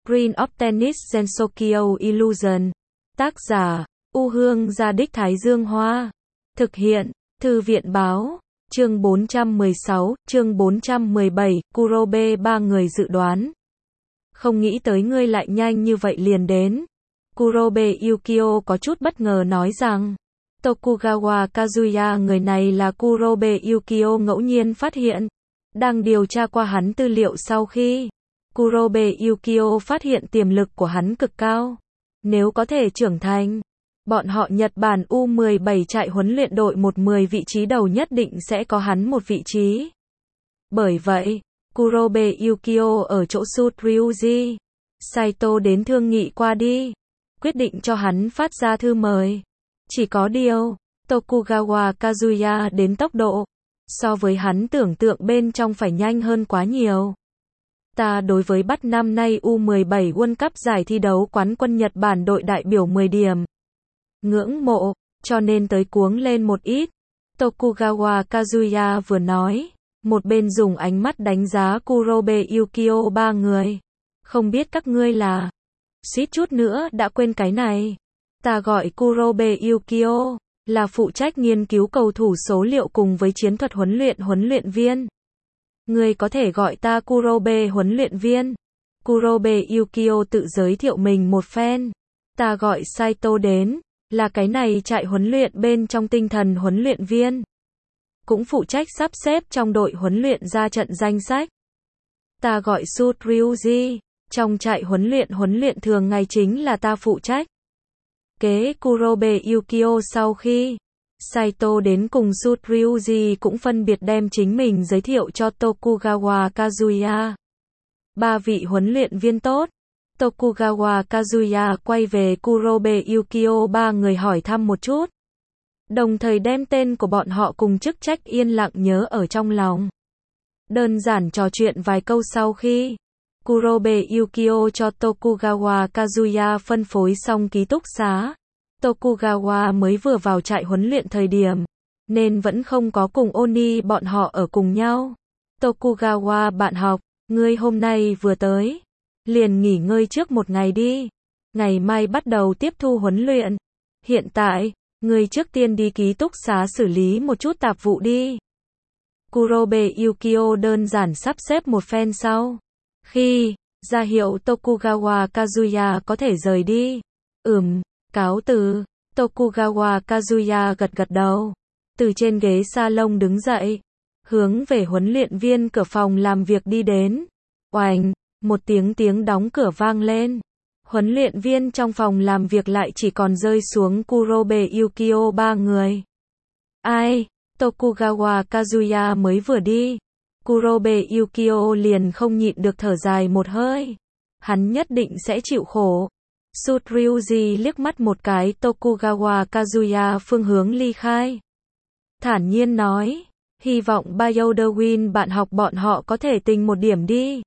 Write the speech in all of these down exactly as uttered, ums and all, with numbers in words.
Blueprint of Tennis Sensokyo Illusion. Tác giả, U Hương Gia Đích Thái Dương Hoa. Thực hiện, Thư viện Báo. Chương bốn trăm mười sáu, chương bốn trăm mười bảy, Kurobe ba người dự đoán. Không nghĩ tới ngươi lại nhanh như vậy liền đến. Kurobe Yukio có chút bất ngờ nói rằng, Tokugawa Kazuya, người này là Kurobe Yukio ngẫu nhiên phát hiện. Đang điều tra qua hắn tư liệu sau khi Kurobe Yukio phát hiện tiềm lực của hắn cực cao. Nếu có thể trưởng thành, bọn họ Nhật Bản U mười bảy trại huấn luyện đội một mười vị trí đầu nhất định sẽ có hắn một vị trí. Bởi vậy, Kurobe Yukio ở chỗ Sud Ryuji Saito đến thương nghị qua đi, quyết định cho hắn phát ra thư mời. Chỉ có điều, Tokugawa Kazuya đến tốc độ so với hắn tưởng tượng bên trong phải nhanh hơn quá nhiều. Ta đối với bắt năm nay U mười bảy World Cup giải thi đấu quán quân Nhật Bản đội đại biểu mười điểm. Ngưỡng mộ, cho nên tới cuống lên một ít. Tokugawa Kazuya vừa nói, một bên dùng ánh mắt đánh giá Kurobe Yukio ba người. Không biết các ngươi là... Suýt chút nữa đã quên cái này. Ta gọi Kurobe Yukio, là phụ trách nghiên cứu cầu thủ số liệu cùng với chiến thuật huấn luyện huấn luyện viên. Ngươi có thể gọi ta Kurobe huấn luyện viên. Kurobe Yukio tự giới thiệu mình một phen. Ta gọi Saito đến, là cái này trại huấn luyện bên trong tinh thần huấn luyện viên. Cũng phụ trách sắp xếp trong đội huấn luyện ra trận danh sách. Ta gọi Sud Ryuji, trong trại huấn luyện huấn luyện thường ngày chính là ta phụ trách. Kế Kurobe Yukio sau khi Saito đến cùng Sud Ryuji cũng phân biệt đem chính mình giới thiệu cho Tokugawa Kazuya. Ba vị huấn luyện viên tốt. Tokugawa Kazuya quay về Kurobe Yukio ba người hỏi thăm một chút. Đồng thời đem tên của bọn họ cùng chức trách yên lặng nhớ ở trong lòng. Đơn giản trò chuyện vài câu sau khi Kurobe Yukio cho Tokugawa Kazuya phân phối xong ký túc xá. Tokugawa mới vừa vào trại huấn luyện thời điểm, nên vẫn không có cùng Oni bọn họ ở cùng nhau. Tokugawa bạn học, ngươi hôm nay vừa tới, liền nghỉ ngơi trước một ngày đi. Ngày mai bắt đầu tiếp thu huấn luyện. Hiện tại, ngươi trước tiên đi ký túc xá xử lý một chút tạp vụ đi. Kurobe Yukio đơn giản sắp xếp một phen sau. Khi ra hiệu Tokugawa Kazuya có thể rời đi. Ừm, cáo từ. Tokugawa Kazuya gật gật đầu. Từ trên ghế salon đứng dậy, hướng về huấn luyện viên cửa phòng làm việc đi đến. Oành, một tiếng tiếng đóng cửa vang lên. Huấn luyện viên trong phòng làm việc lại chỉ còn rơi xuống Kurobe Yukio ba người. Ai? Tokugawa Kazuya mới vừa đi. Kurobe Yukio liền không nhịn được thở dài một hơi. Hắn nhất định sẽ chịu khổ. Sud Ryuji liếc mắt một cái Tokugawa Kazuya phương hướng ly khai. Thản nhiên nói, hy vọng Bioderwin bạn học bọn họ có thể tình một điểm đi.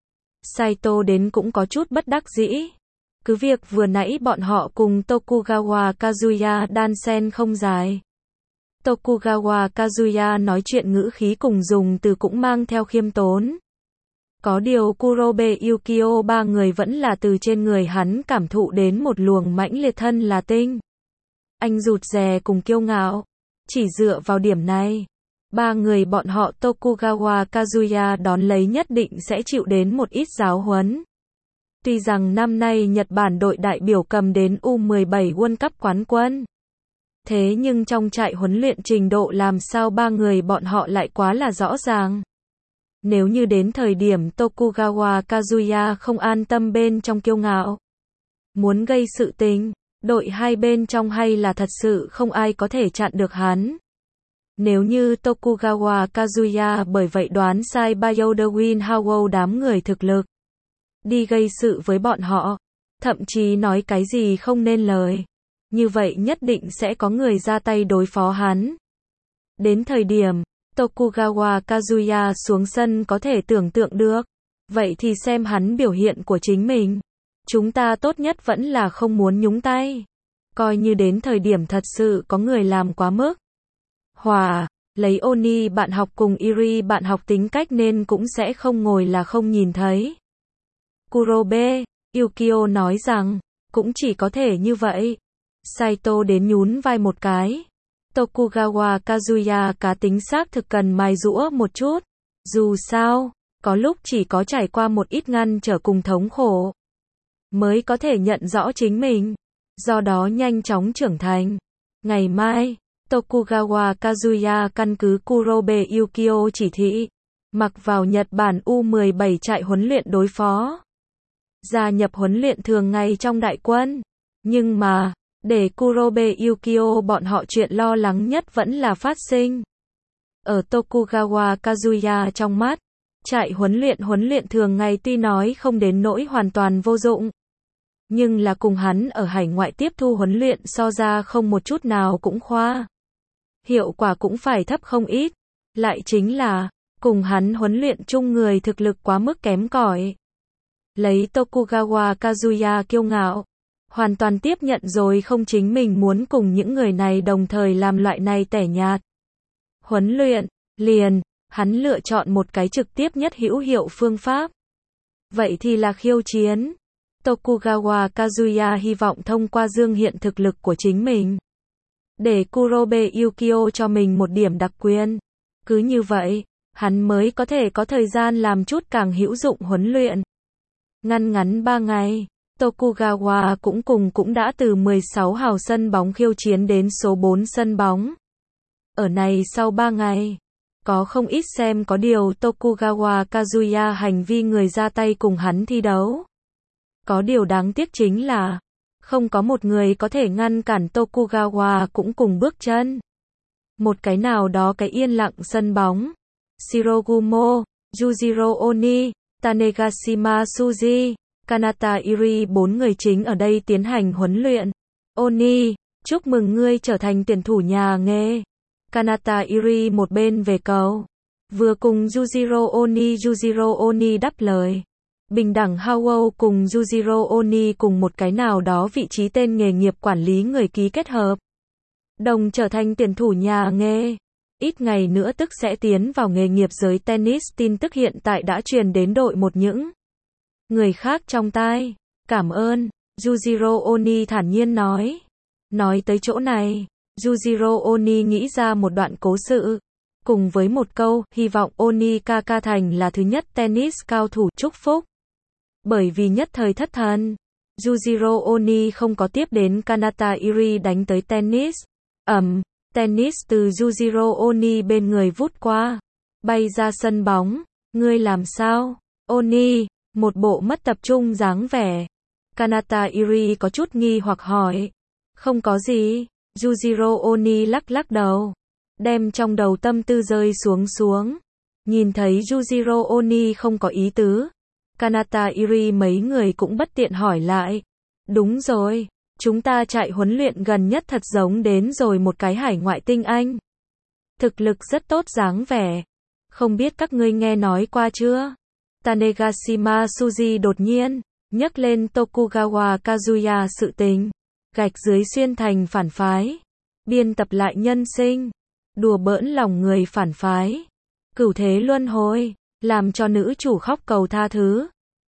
Saito đến cũng có chút bất đắc dĩ. Cứ việc vừa nãy bọn họ cùng Tokugawa Kazuya đan xen không dài. Tokugawa Kazuya nói chuyện ngữ khí cùng dùng từ cũng mang theo khiêm tốn. Có điều Kurobe Yukio ba người vẫn là từ trên người hắn cảm thụ đến một luồng mãnh liệt thân là tinh. Anh rụt rè cùng kiêu ngạo. Chỉ dựa vào điểm này, ba người bọn họ Tokugawa Kazuya đón lấy nhất định sẽ chịu đến một ít giáo huấn. Tuy rằng năm nay Nhật Bản đội đại biểu cầm đến U mười bảy World Cup quán quân. Thế nhưng trong trại huấn luyện trình độ làm sao ba người bọn họ lại quá là rõ ràng. Nếu như đến thời điểm Tokugawa Kazuya không an tâm bên trong kiêu ngạo, muốn gây sự tình, đội hai bên trong hay là thật sự không ai có thể chặn được hắn. Nếu như Tokugawa Kazuya bởi vậy đoán sai Bioderwin Howell đám người thực lực, đi gây sự với bọn họ, thậm chí nói cái gì không nên lời, như vậy nhất định sẽ có người ra tay đối phó hắn. Đến thời điểm Tokugawa Kazuya xuống sân có thể tưởng tượng được, vậy thì xem hắn biểu hiện của chính mình. Chúng ta tốt nhất vẫn là không muốn nhúng tay. Coi như đến thời điểm thật sự có người làm quá mức. Hòa, lấy Oni bạn học cùng Iri bạn học tính cách nên cũng sẽ không ngồi là không nhìn thấy. Kurobe, Yukio nói rằng, cũng chỉ có thể như vậy. Saito đến nhún vai một cái. Tokugawa Kazuya cá tính xác thực cần mài giũa một chút. Dù sao, có lúc chỉ có trải qua một ít ngăn trở cùng thống khổ, mới có thể nhận rõ chính mình. Do đó nhanh chóng trưởng thành. Ngày mai, Tokugawa Kazuya căn cứ Kurobe Yukio chỉ thị, mặc vào Nhật Bản U mười bảy trại huấn luyện đối phó. Gia nhập huấn luyện thường ngày trong đại quân. Nhưng mà, để Kurobe Yukio bọn họ chuyện lo lắng nhất vẫn là phát sinh. Ở Tokugawa Kazuya trong mắt, trại huấn luyện huấn luyện thường ngày tuy nói không đến nỗi hoàn toàn vô dụng, nhưng là cùng hắn ở hải ngoại tiếp thu huấn luyện so ra không một chút nào cũng khoa. Hiệu quả cũng phải thấp không ít. Lại chính là, cùng hắn huấn luyện chung người thực lực quá mức kém cỏi. Lấy Tokugawa Kazuya kiêu ngạo, hoàn toàn tiếp nhận rồi không chính mình muốn cùng những người này đồng thời làm loại này tẻ nhạt huấn luyện, liền, hắn lựa chọn một cái trực tiếp nhất hữu hiệu phương pháp. Vậy thì là khiêu chiến. Tokugawa Kazuya hy vọng thông qua dương hiện thực lực của chính mình, để Kurobe Yukio cho mình một điểm đặc quyền. Cứ như vậy, hắn mới có thể có thời gian làm chút càng hữu dụng huấn luyện. Ngăn ngắn ba ngày, Tokugawa cũng cùng cũng đã từ mười sáu hào sân bóng khiêu chiến đến số bốn sân bóng. Ở này sau ba ngày, có không ít xem có điều Tokugawa Kazuya hành vi người ra tay cùng hắn thi đấu. Có điều đáng tiếc chính là, không có một người có thể ngăn cản Tokugawa cũng cùng bước chân. Một cái nào đó cái yên lặng sân bóng. Shirogumo, Yujiro Oni, Tanegashima Suji, Kanata Iri bốn người chính ở đây tiến hành huấn luyện. Oni, chúc mừng ngươi trở thành tuyển thủ nhà nghề. Kanata Iri một bên về cầu, vừa cùng Yujiro Oni Yujiro Oni đáp lời. Bình đẳng Howell cùng Yujiro Oni cùng một cái nào đó vị trí tên nghề nghiệp quản lý người ký kết hợp. Đồng trở thành tuyển thủ nhà nghề. Ít ngày nữa tức sẽ tiến vào nghề nghiệp giới tennis. Tin tức hiện tại đã truyền đến đội một những người khác trong tai. Cảm ơn, Yujiro Oni thản nhiên nói. Nói tới chỗ này, Yujiro Oni nghĩ ra một đoạn cố sự. Cùng với một câu, hy vọng Oni Kaka thành là thứ nhất tennis cao thủ chúc phúc. Bởi vì nhất thời thất thần, Yujiro Oni không có tiếp đến Kanata Iri đánh tới tennis. Ẩm, tennis từ Yujiro Oni bên người vút qua, bay ra sân bóng. Ngươi làm sao? Oni, một bộ mất tập trung dáng vẻ. Kanata Iri có chút nghi hoặc hỏi. Không có gì. Yujiro Oni lắc lắc đầu, đem trong đầu tâm tư rơi xuống xuống. Nhìn thấy Yujiro Oni không có ý tứ, Kanata Iri mấy người cũng bất tiện hỏi lại. Đúng rồi, chúng ta chạy huấn luyện gần nhất thật giống đến rồi một cái hải ngoại tinh anh. Thực lực rất tốt dáng vẻ. Không biết các ngươi nghe nói qua chưa? Tanegashima Suji đột nhiên nhắc lên Tokugawa Kazuya sự tình. Gạch dưới xuyên thành phản phái. Biên tập lại nhân sinh. Đùa bỡn lòng người phản phái. Cửu thế luân hồi. Làm cho nữ chủ khóc cầu tha thứ.